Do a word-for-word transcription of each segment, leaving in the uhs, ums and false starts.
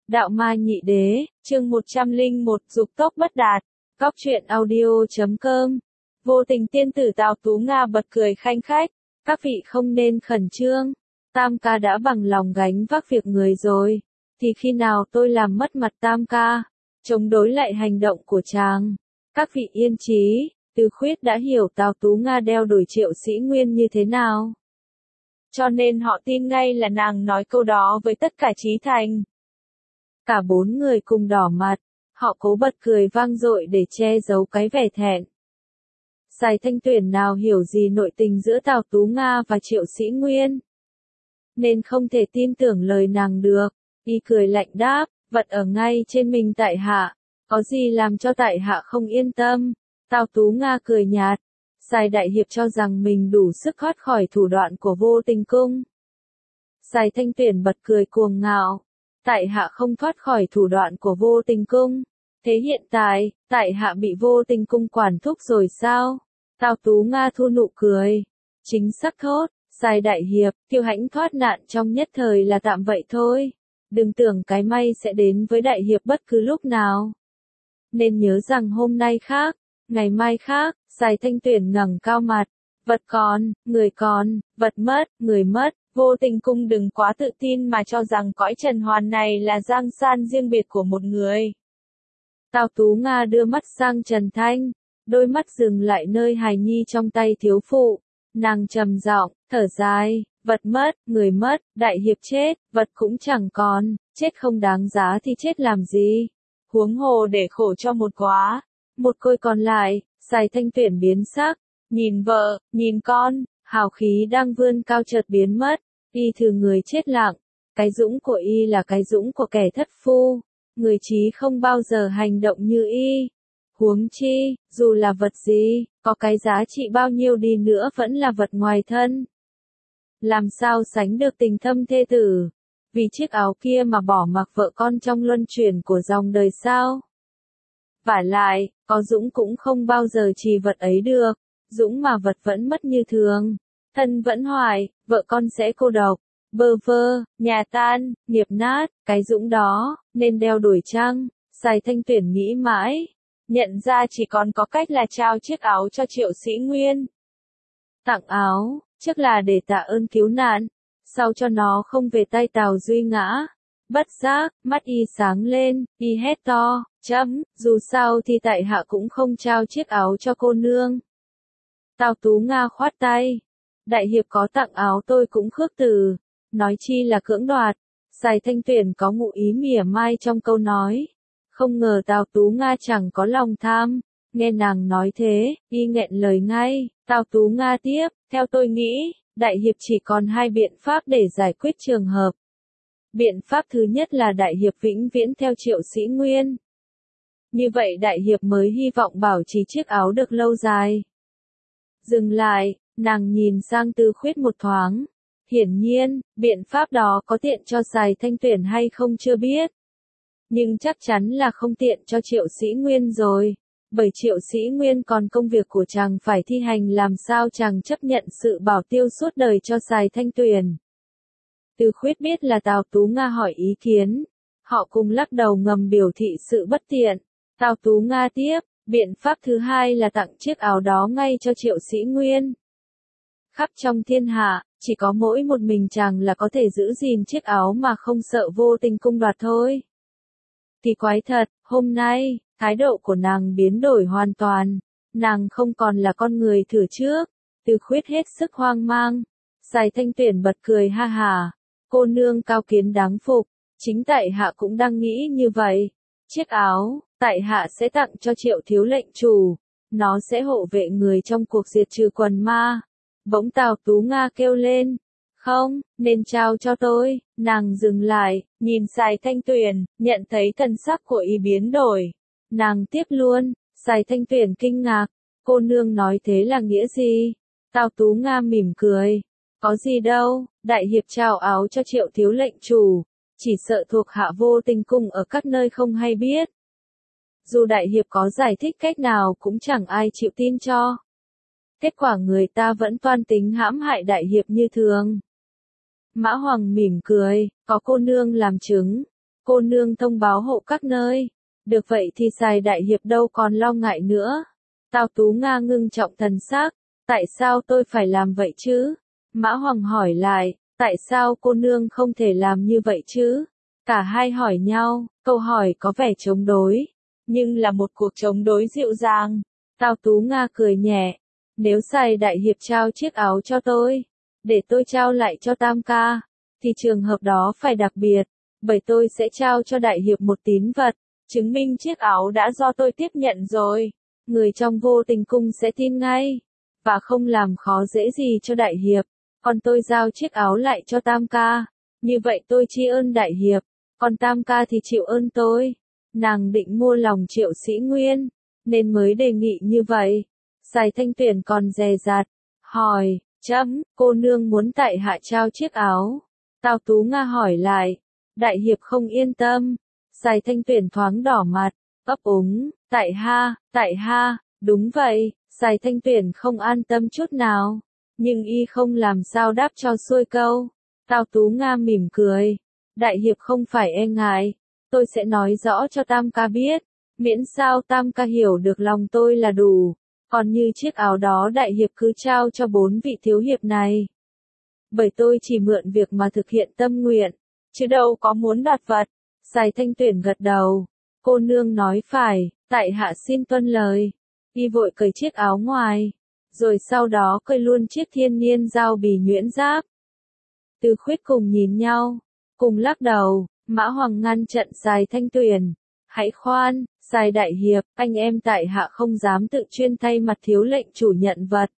Đạo ma nhị đế, chương một trăm lẻ một dục tốc bất đạt, góc truyện audio.com. Vô tình tiên tử Tào Tú Nga bật cười khanh khách, các vị không nên khẩn trương, Tam ca đã bằng lòng gánh vác việc người rồi, thì khi nào tôi làm mất mặt Tam ca, chống đối lại hành động của chàng. Các vị yên trí, Từ Khuyết đã hiểu Tào Tú Nga đeo đuổi Triệu Sĩ Nguyên như thế nào. Cho nên họ tin ngay là nàng nói câu đó với tất cả chí thành. Cả bốn người cùng đỏ mặt, họ cố bật cười vang dội để che giấu cái vẻ thẹn. Sài Thanh Tuyển nào hiểu gì nội tình giữa Tào Tú Nga và Triệu Sĩ Nguyên, nên không thể tin tưởng lời nàng được, y cười lạnh đáp, vật ở ngay trên mình tại hạ, có gì làm cho tại hạ không yên tâm. Tào Tú Nga cười nhạt, Sài Đại Hiệp cho rằng mình đủ sức thoát khỏi thủ đoạn của Vô Tình Cung. Sài Thanh Tuyển bật cười cuồng ngạo, tại hạ không thoát khỏi thủ đoạn của Vô Tình Cung, thế hiện tại, tại hạ bị Vô Tình Cung quản thúc rồi sao? Tào Tú Nga thu nụ cười, chính xác thốt, Sài Đại Hiệp, Kiều Hãnh thoát nạn trong nhất thời là tạm vậy thôi, đừng tưởng cái may sẽ đến với Đại Hiệp bất cứ lúc nào. Nên nhớ rằng hôm nay khác, ngày mai khác. Sài Thanh Tuyển ngẩng cao mặt, vật còn, người còn, vật mất, người mất. Vô Tình Cung đừng quá tự tin mà cho rằng cõi trần hoàn này là giang san riêng biệt của một người. Tào Tú Nga đưa mắt sang Trần Thanh, đôi mắt dừng lại nơi hài nhi trong tay thiếu phụ, nàng trầm giọng, thở dài, vật mất, người mất, Đại Hiệp chết, vật cũng chẳng còn, chết không đáng giá thì chết làm gì, huống hồ để khổ cho một quá, một côi còn lại. Sài Thanh Tuyển biến sắc, nhìn vợ, nhìn con, hào khí đang vươn cao chợt biến mất, y thử người chết lặng, cái dũng của y là cái dũng của kẻ thất phu, người trí không bao giờ hành động như y. Huống chi, dù là vật gì, có cái giá trị bao nhiêu đi nữa vẫn là vật ngoài thân. Làm sao sánh được tình thâm thê tử, vì chiếc áo kia mà bỏ mặc vợ con trong luân chuyển của dòng đời sao? Vả lại, có dũng cũng không bao giờ trì vật ấy được, dũng mà vật vẫn mất như thường, thân vẫn hoài, vợ con sẽ cô độc, bơ vơ, nhà tan, nghiệp nát, cái dũng đó, nên đeo đuổi chăng? Sài Thanh Tuyển nghĩ mãi, nhận ra chỉ còn có cách là trao chiếc áo cho Triệu Sĩ Nguyên. Tặng áo, trước là để tạ ơn cứu nạn, sau cho nó không về tay Tào Duy Ngã. Bất giác, mắt y sáng lên, y hét to, chấm, dù sao thì tại hạ cũng không trao chiếc áo cho cô nương. Tào Tú Nga khoát tay, Đại Hiệp có tặng áo tôi cũng khước từ, nói chi là cưỡng đoạt. Sài Thanh Tuyển có ngụ ý mỉa mai trong câu nói, không ngờ Tào Tú Nga chẳng có lòng tham, nghe nàng nói thế, y nghẹn lời ngay. Tào Tú Nga tiếp, theo tôi nghĩ, Đại Hiệp chỉ còn hai biện pháp để giải quyết trường hợp. Biện pháp thứ nhất là Đại Hiệp vĩnh viễn theo Triệu Sĩ Nguyên. Như vậy Đại Hiệp mới hy vọng bảo trì chiếc áo được lâu dài. Dừng lại, nàng nhìn sang Từ Khuyết một thoáng. Hiển nhiên, biện pháp đó có tiện cho Sài Thanh Tuyển hay không chưa biết. Nhưng chắc chắn là không tiện cho Triệu Sĩ Nguyên rồi. Bởi Triệu Sĩ Nguyên còn công việc của chàng phải thi hành, làm sao chàng chấp nhận sự bảo tiêu suốt đời cho Sài Thanh Tuyển. Từ Khuyết biết là Tào Tú Nga hỏi ý kiến, họ cùng lắc đầu ngầm biểu thị sự bất tiện. Tào Tú Nga tiếp, biện pháp thứ hai là tặng chiếc áo đó ngay cho Triệu Sĩ Nguyên. Khắp trong thiên hạ, chỉ có mỗi một mình chàng là có thể giữ gìn chiếc áo mà không sợ Vô Tình Cung đoạt thôi. Kỳ quái thật, hôm nay, thái độ của nàng biến đổi hoàn toàn, nàng không còn là con người thử trước. Từ Khuyết hết sức hoang mang, Sài Thanh Tuyển bật cười ha hả. Cô nương cao kiến đáng phục, chính tại hạ cũng đang nghĩ như vậy. Chiếc áo, tại hạ sẽ tặng cho Triệu thiếu lệnh chủ, nó sẽ hộ vệ người trong cuộc diệt trừ quần ma. Bỗng Tào Tú Nga kêu lên, không, nên trao cho tôi. Nàng dừng lại, nhìn Sài Thanh Tuyển, nhận thấy thần sắc của y biến đổi. Nàng tiếp luôn, Sài Thanh Tuyển kinh ngạc, cô nương nói thế là nghĩa gì? Tào Tú Nga mỉm cười. Có gì đâu, Đại Hiệp trao áo cho Triệu thiếu lệnh chủ, chỉ sợ thuộc hạ Vô Tình Cung ở các nơi không hay biết. Dù Đại Hiệp có giải thích cách nào cũng chẳng ai chịu tin cho. Kết quả người ta vẫn toan tính hãm hại Đại Hiệp như thường. Mã Hoàng mỉm cười, có cô nương làm chứng, cô nương thông báo hộ các nơi. Được vậy thì Sài đại hiệp đâu còn lo ngại nữa. Tào Tú Nga ngưng trọng thần sắc, tại sao tôi phải làm vậy chứ? Mã Hoàng hỏi lại, tại sao cô nương không thể làm như vậy chứ? Cả hai hỏi nhau, câu hỏi có vẻ chống đối, nhưng là một cuộc chống đối dịu dàng. Tào Tú Nga cười nhẹ, nếu Sài đại hiệp trao chiếc áo cho tôi, để tôi trao lại cho Tam ca, thì trường hợp đó phải đặc biệt, bởi tôi sẽ trao cho đại hiệp một tín vật, chứng minh chiếc áo đã do tôi tiếp nhận rồi. Người trong Vô Tình cung sẽ tin ngay, và không làm khó dễ gì cho đại hiệp. Còn tôi giao chiếc áo lại cho Tam ca, như vậy tôi tri ân đại hiệp, còn Tam ca thì chịu ơn tôi. Nàng định mua lòng Triệu Sĩ Nguyên, nên mới đề nghị như vậy. Sài Thanh Tuyển còn dè dặt, hỏi, chấm, cô nương muốn tại hạ trao chiếc áo. Tào Tú Nga hỏi lại, đại hiệp không yên tâm. Sài Thanh Tuyển thoáng đỏ mặt, ấp úng, tại ha, tại ha, đúng vậy. Sài Thanh Tuyển không an tâm chút nào, nhưng y không làm sao đáp cho xuôi câu. Tào Tú Nga mỉm cười, đại hiệp không phải e ngại, tôi sẽ nói rõ cho Tam ca biết, miễn sao Tam ca hiểu được lòng tôi là đủ. Còn như chiếc áo đó đại hiệp cứ trao cho bốn vị thiếu hiệp này. Bởi tôi chỉ mượn việc mà thực hiện tâm nguyện, chứ đâu có muốn đoạt vật. Sài Thanh Tuyển gật đầu, cô nương nói phải, tại hạ xin tuân lời. Y vội cởi chiếc áo ngoài, rồi sau đó cởi luôn chiếc thiên niên giao bì nhuyễn giáp. Từ Khuyết cùng nhìn nhau, cùng lắc đầu. Mã Hoàng ngăn chặn Sài Thanh Tuyển, hãy khoan, Sài đại hiệp, anh em tại hạ không dám tự chuyên thay mặt thiếu lệnh chủ nhận vật.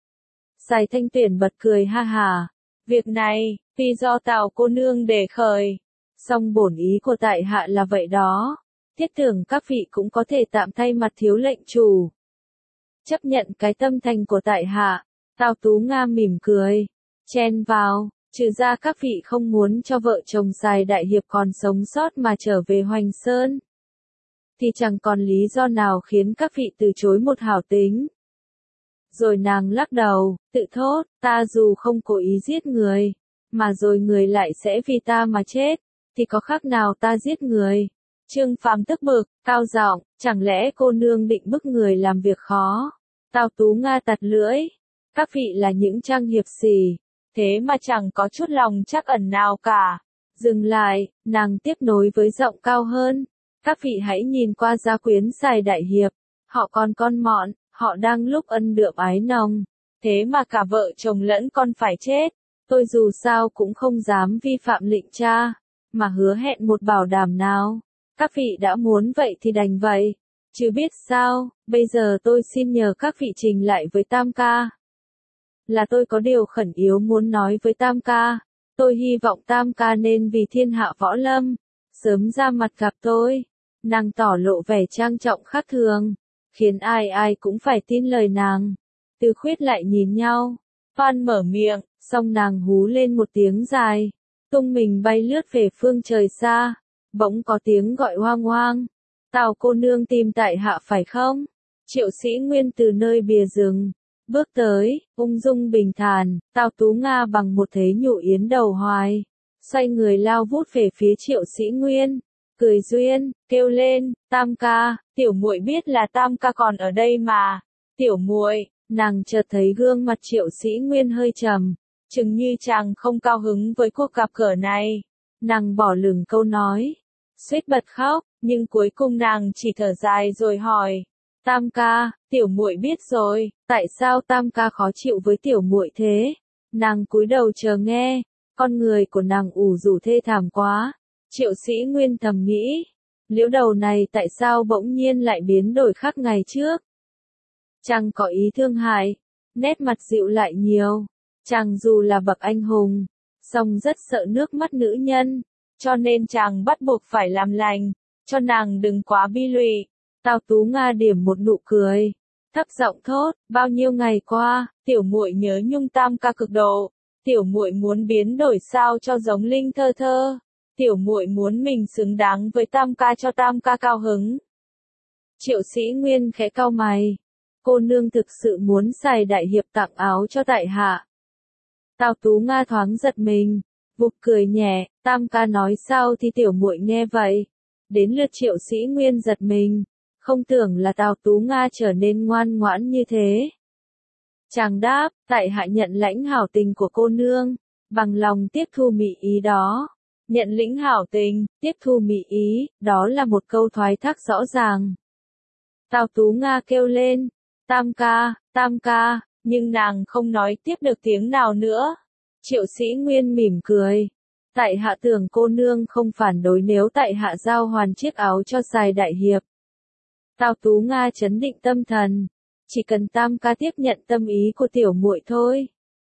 Sài Thanh Tuyển bật cười ha hà, việc này, vì do Tào cô nương đề khởi, song bổn ý của tại hạ là vậy đó, thiết tưởng các vị cũng có thể tạm thay mặt thiếu lệnh chủ. Chấp nhận cái tâm thành của tại hạ. Tào Tú Nga mỉm cười, chen vào, trừ ra các vị không muốn cho vợ chồng Sài đại hiệp còn sống sót mà trở về Hoành Sơn, thì chẳng còn lý do nào khiến các vị từ chối một hảo tính. Rồi nàng lắc đầu, tự thốt, ta dù không cố ý giết người, mà rồi người lại sẽ vì ta mà chết, thì có khác nào ta giết người. Trương Phàm tức bực, cao giọng, chẳng lẽ cô nương định bức người làm việc khó? Tào Tú Nga tặt lưỡi, các vị là những trang hiệp xì, thế mà chẳng có chút lòng trắc ẩn nào cả. Dừng lại, nàng tiếp nối với giọng cao hơn, các vị hãy nhìn qua gia quyến Sài đại hiệp, họ còn con mọn, họ đang lúc ân đượm ái nồng, thế mà cả vợ chồng lẫn con phải chết. Tôi dù sao cũng không dám vi phạm lệnh cha, mà hứa hẹn một bảo đảm nào. Các vị đã muốn vậy thì đành vậy, chứ biết sao. Bây giờ tôi xin nhờ các vị trình lại với Tam ca, là tôi có điều khẩn yếu muốn nói với Tam ca. Tôi hy vọng Tam ca nên vì thiên hạ võ lâm, sớm ra mặt gặp tôi. Nàng tỏ lộ vẻ trang trọng khác thường, khiến ai ai cũng phải tin lời nàng. Từ Khuyết lại nhìn nhau, Phan mở miệng, xong nàng hú lên một tiếng dài, tung mình bay lướt về phương trời xa. Bỗng có tiếng gọi hoang hoang, Tào cô nương tìm tại hạ phải không? Triệu Sĩ Nguyên từ nơi bìa rừng bước tới, ung dung bình thản. Tào Tú Nga bằng một thế nhụ yến đầu hoài, xoay người lao vút về phía Triệu Sĩ Nguyên, cười duyên, kêu lên, Tam ca, tiểu muội biết là Tam ca còn ở đây mà. Tiểu muội, nàng chợt thấy gương mặt Triệu Sĩ Nguyên hơi trầm, chừng như chàng không cao hứng với cuộc gặp gỡ này. Nàng bỏ lửng câu nói, suýt bật khóc, nhưng cuối cùng nàng chỉ thở dài rồi hỏi, Tam ca, tiểu muội biết rồi, tại sao Tam ca khó chịu với tiểu muội thế? Nàng cúi đầu chờ nghe, con người của nàng ủ rũ thê thảm quá. Triệu Sĩ Nguyên thầm nghĩ, liễu đầu này tại sao bỗng nhiên lại biến đổi khác ngày trước? Chàng có ý thương hại, nét mặt dịu lại nhiều. Chàng dù là bậc anh hùng, song rất sợ nước mắt nữ nhân, cho nên chàng bắt buộc phải làm lành, cho nàng đừng quá bi lụy. Tào Tú Nga điểm một nụ cười, thấp giọng thốt, bao nhiêu ngày qua, tiểu muội nhớ nhung Tam ca cực độ, tiểu muội muốn biến đổi sao cho giống Linh Thơ Thơ, tiểu muội muốn mình xứng đáng với Tam ca cho Tam ca cao hứng. Triệu Sĩ Nguyên khẽ cau mày, cô nương thực sự muốn Sài đại hiệp tặng áo cho tại hạ? Tào Tú Nga thoáng giật mình, vụt cười nhẹ, Tam ca nói sao thì tiểu muội nghe vậy. Đến lượt Triệu Sĩ Nguyên giật mình, không tưởng là Tào Tú Nga trở nên ngoan ngoãn như thế. Chàng đáp, tại hạ nhận lãnh hảo tình của cô nương, bằng lòng tiếp thu mỹ ý đó. Nhận lĩnh hảo tình, tiếp thu mỹ ý, đó là một câu thoái thác rõ ràng. Tào Tú Nga kêu lên, Tam ca, Tam ca, nhưng nàng không nói tiếp được tiếng nào nữa. Triệu Sĩ Nguyên mỉm cười. Tại hạ tưởng cô nương không phản đối nếu tại hạ giao hoàn chiếc áo cho Sài đại hiệp. Tào Tú Nga trấn định tâm thần. Chỉ cần Tam ca tiếp nhận tâm ý của tiểu muội thôi.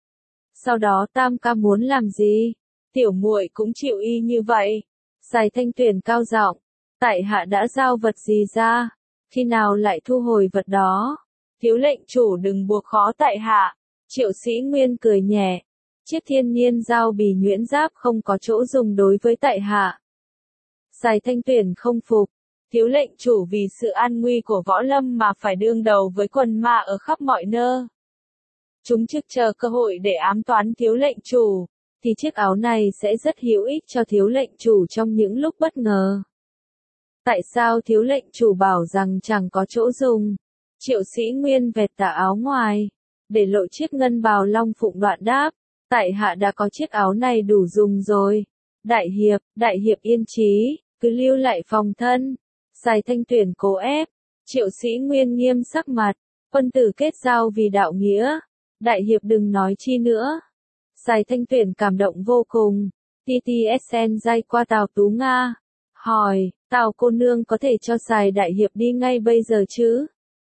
Sau đó Tam ca muốn làm gì? Tiểu muội cũng chịu y như vậy. Sài Thanh Tuyền cao giọng, tại hạ đã giao vật gì ra? Khi nào lại thu hồi vật đó? Thiếu lệnh chủ đừng buộc khó tại hạ. Triệu Sĩ Nguyên cười nhẹ. Chiếc thiên niên giao bì nhuyễn giáp không có chỗ dùng đối với tại hạ. Sài Thanh Tuyền không phục. Thiếu lệnh chủ vì sự an nguy của võ lâm mà phải đương đầu với quần ma ở khắp mọi nơi. Chúng trực chờ cơ hội để ám toán thiếu lệnh chủ, thì chiếc áo này sẽ rất hữu ích cho thiếu lệnh chủ trong những lúc bất ngờ. Tại sao thiếu lệnh chủ bảo rằng chẳng có chỗ dùng? Triệu Sĩ Nguyên vẹt tà áo ngoài, để lộ chiếc ngân bào long phụng đoạn đáp, tại hạ đã có chiếc áo này đủ dùng rồi. Đại hiệp, đại hiệp yên chí, cứ lưu lại phòng thân. Sài Thanh Tuyền cố ép. Triệu Sĩ Nguyên nghiêm sắc mặt, quân tử kết giao vì đạo nghĩa. Đại hiệp đừng nói chi nữa. Sài Thanh Tuyền cảm động vô cùng. tê tê ét en dây qua Tào Tú Nga. Hỏi, Tào cô nương có thể cho Sài đại hiệp đi ngay bây giờ chứ?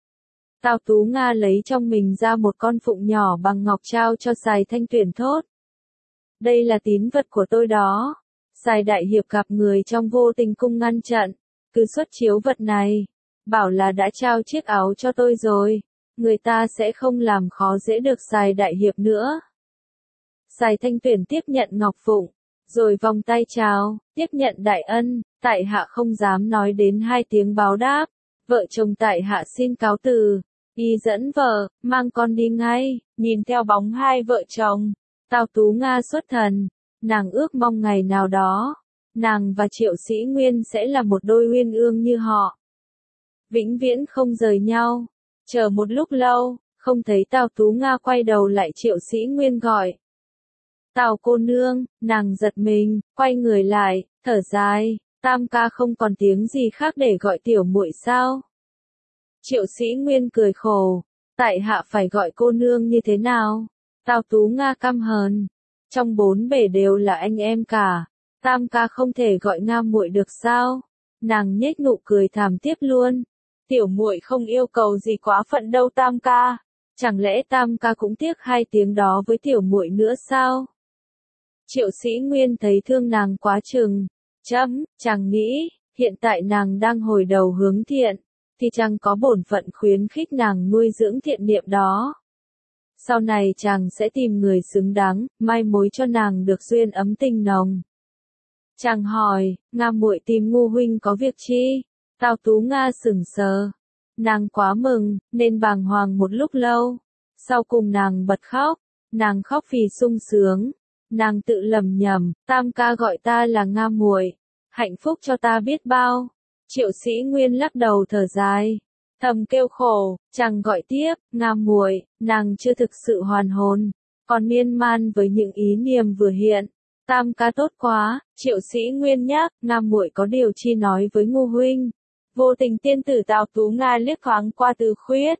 Tào Tú Nga lấy trong mình ra một con phụng nhỏ bằng ngọc trao cho Sài Thanh Tuyền thốt. Đây là tín vật của tôi đó. Sài đại hiệp gặp người trong vô tình cung ngăn chặn, cứ xuất chiếu vật này, bảo là đã trao chiếc áo cho tôi rồi, người ta sẽ không làm khó dễ được Sài đại hiệp nữa. Sài Thanh Tuyền tiếp nhận ngọc phụng, rồi vòng tay chào, tiếp nhận đại ân, tại hạ không dám nói đến hai tiếng báo đáp, vợ chồng tại hạ xin cáo từ. Y dẫn vợ, mang con đi ngay, nhìn theo bóng hai vợ chồng, Tào Tú Nga xuất thần, nàng ước mong ngày nào đó, nàng và Triệu Sĩ Nguyên sẽ là một đôi uyên ương như họ. Vĩnh viễn không rời nhau. Chờ một lúc lâu, không thấy Tào Tú Nga quay đầu lại Triệu Sĩ Nguyên gọi. Tào cô nương, nàng giật mình, quay người lại, thở dài, Tam ca không còn tiếng gì khác để gọi tiểu muội sao? Triệu Sĩ Nguyên cười khổ, tại hạ phải gọi cô nương như thế nào? Tào Tú Nga căm hờn, trong bốn bể đều là anh em cả, Tam ca không thể gọi Nga muội được sao? Nàng nhếch nụ cười thảm tiếp luôn, tiểu muội không yêu cầu gì quá phận đâu Tam ca, chẳng lẽ Tam ca cũng tiếc hai tiếng đó với tiểu muội nữa sao? Triệu Sĩ Nguyên thấy thương nàng quá chừng, chấm, chàng nghĩ, hiện tại nàng đang hồi đầu hướng thiện, thì chàng có bổn phận khuyến khích nàng nuôi dưỡng thiện niệm đó. Sau này chàng sẽ tìm người xứng đáng, mai mối cho nàng được duyên ấm tình nồng. Chàng hỏi, Nga muội tìm Ngô huynh có việc chi? Tào Tú Nga sững sờ. Nàng quá mừng, nên bàng hoàng một lúc lâu. Sau cùng nàng bật khóc, nàng khóc vì sung sướng. Nàng tự lầm nhầm, Tam ca gọi ta là Nga muội, hạnh phúc cho ta biết bao. Triệu Sĩ Nguyên lắc đầu thở dài, thầm kêu khổ, chàng gọi tiếp, Nga muội, nàng chưa thực sự hoàn hồn, còn miên man với những ý niệm vừa hiện. Tam ca tốt quá, Triệu Sĩ Nguyên nhắc, Nga muội có điều chi nói với Ngô huynh. Vô tình tiên tử Tào Tú Nga liếc thoáng qua Từ Khuyết.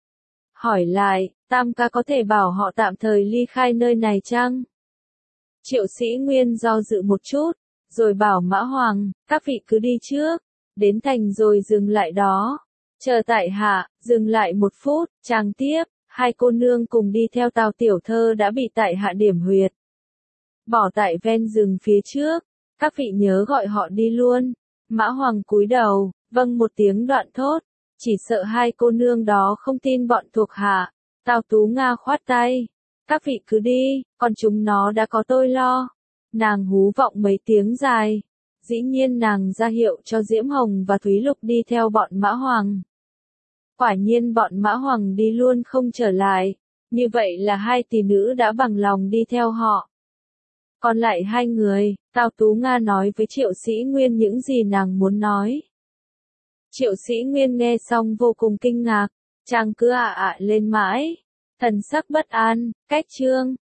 Hỏi lại, Tam ca có thể bảo họ tạm thời ly khai nơi này chăng? Triệu Sĩ Nguyên do dự một chút, rồi bảo Mã Hoàng, các vị cứ đi trước, đến thành rồi dừng lại đó. Chờ tại hạ, dừng lại một phút, chàng tiếp, hai cô nương cùng đi theo Tào tiểu thơ đã bị tại hạ điểm huyệt. Bỏ tại ven rừng phía trước, các vị nhớ gọi họ đi luôn. Mã Hoàng cúi đầu, vâng một tiếng đoạn thốt, chỉ sợ hai cô nương đó không tin bọn thuộc hạ. Tào Tú Nga khoát tay, các vị cứ đi, còn chúng nó đã có tôi lo. Nàng hú vọng mấy tiếng dài, dĩ nhiên nàng ra hiệu cho Diễm Hồng và Thúy Lục đi theo bọn Mã Hoàng. Quả nhiên bọn Mã Hoàng đi luôn không trở lại, như vậy là hai tỷ nữ đã bằng lòng đi theo họ. Còn lại hai người, Tào Tú Nga nói với Triệu Sĩ Nguyên những gì nàng muốn nói. Triệu Sĩ Nguyên nghe xong vô cùng kinh ngạc, chàng cứ ạ ạ lên mãi, thần sắc bất an, cách trương.